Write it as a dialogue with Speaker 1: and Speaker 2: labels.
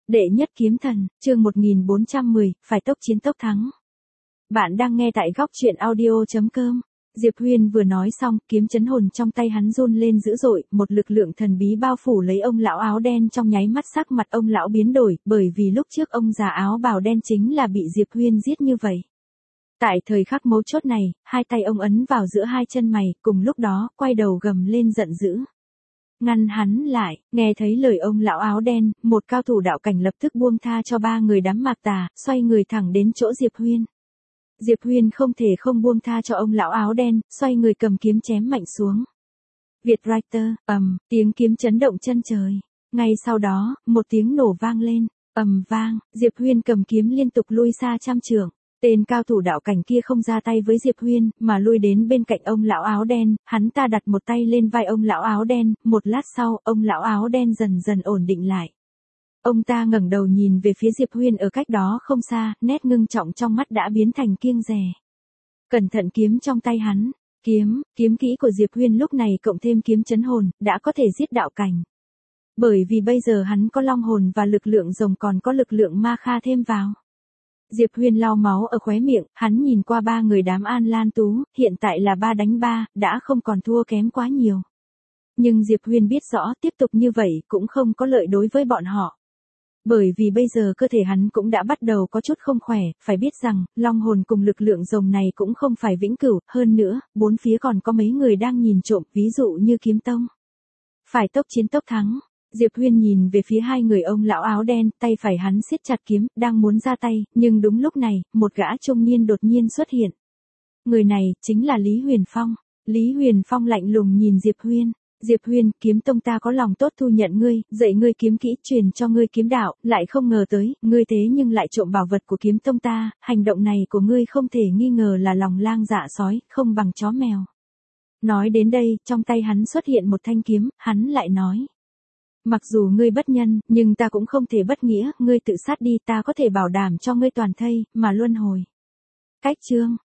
Speaker 1: Đệ nhất kiếm thần, chương 1410, phải tốc chiến tốc thắng. Bạn đang nghe tại góc truyện audio.com. Diệp Huyên vừa nói xong, kiếm chấn hồn trong tay hắn run lên dữ dội, một lực lượng thần bí bao phủ lấy ông lão áo đen, trong nháy mắt sắc mặt ông lão biến đổi, bởi vì lúc trước ông già áo bào đen chính là bị Diệp Huyên giết như vậy. Tại thời khắc mấu chốt này, hai tay ông ấn vào giữa hai chân mày, cùng lúc đó, quay đầu gầm lên giận dữ. Ngăn hắn lại, nghe thấy lời ông lão áo đen, một cao thủ đạo cảnh lập tức buông tha cho ba người đám mạc tà, xoay người thẳng đến chỗ Diệp Huyên. Diệp Huyên không thể không buông tha cho ông lão áo đen, xoay người cầm kiếm chém mạnh xuống. Việt Writer, tiếng kiếm chấn động chân trời. Ngay sau đó, một tiếng nổ vang lên, vang, Diệp Huyên cầm kiếm liên tục lui xa trăm trượng. Tên cao thủ đạo cảnh kia không ra tay với Diệp Huyên, mà lui đến bên cạnh ông lão áo đen, hắn ta đặt một tay lên vai ông lão áo đen, một lát sau, ông lão áo đen dần dần ổn định lại. Ông ta ngẩng đầu nhìn về phía Diệp Huyên ở cách đó không xa, nét ngưng trọng trong mắt đã biến thành kiêng dè. Cẩn thận kiếm trong tay hắn, kiếm kỹ của Diệp Huyên lúc này cộng thêm kiếm chấn hồn, đã có thể giết đạo cảnh. Bởi vì bây giờ hắn có long hồn và lực lượng rồng còn có lực lượng ma kha thêm vào. Diệp Huyên lau máu ở khóe miệng, hắn nhìn qua ba người đám An Lan Tú, hiện tại là 3 đánh 3, đã không còn thua kém quá nhiều. Nhưng Diệp Huyên biết rõ tiếp tục như vậy cũng không có lợi đối với bọn họ. Bởi vì bây giờ cơ thể hắn cũng đã bắt đầu có chút không khỏe, phải biết rằng, long hồn cùng lực lượng rồng này cũng không phải vĩnh cửu, hơn nữa, bốn phía còn có mấy người đang nhìn trộm, ví dụ như Kiếm Tông. Phải tốc chiến tốc thắng. Diệp Huyên nhìn về phía hai người ông lão áo đen, tay phải hắn siết chặt kiếm, đang muốn ra tay, nhưng đúng lúc này, một gã trung niên đột nhiên xuất hiện. Người này, chính là Lý Huyền Phong. Lý Huyền Phong lạnh lùng nhìn Diệp Huyên. Diệp Huyên, Kiếm Tông ta có lòng tốt thu nhận ngươi, dạy ngươi kiếm kỹ, truyền cho ngươi kiếm đạo, lại không ngờ tới, ngươi thế nhưng lại trộm bảo vật của Kiếm Tông ta, hành động này của ngươi không thể nghi ngờ là lòng lang dạ sói, không bằng chó mèo. Nói đến đây, trong tay hắn xuất hiện một thanh kiếm, hắn lại nói. Mặc dù ngươi bất nhân, nhưng ta cũng không thể bất nghĩa, ngươi tự sát đi, ta có thể bảo đảm cho ngươi toàn thây, mà luân hồi. Cách chương,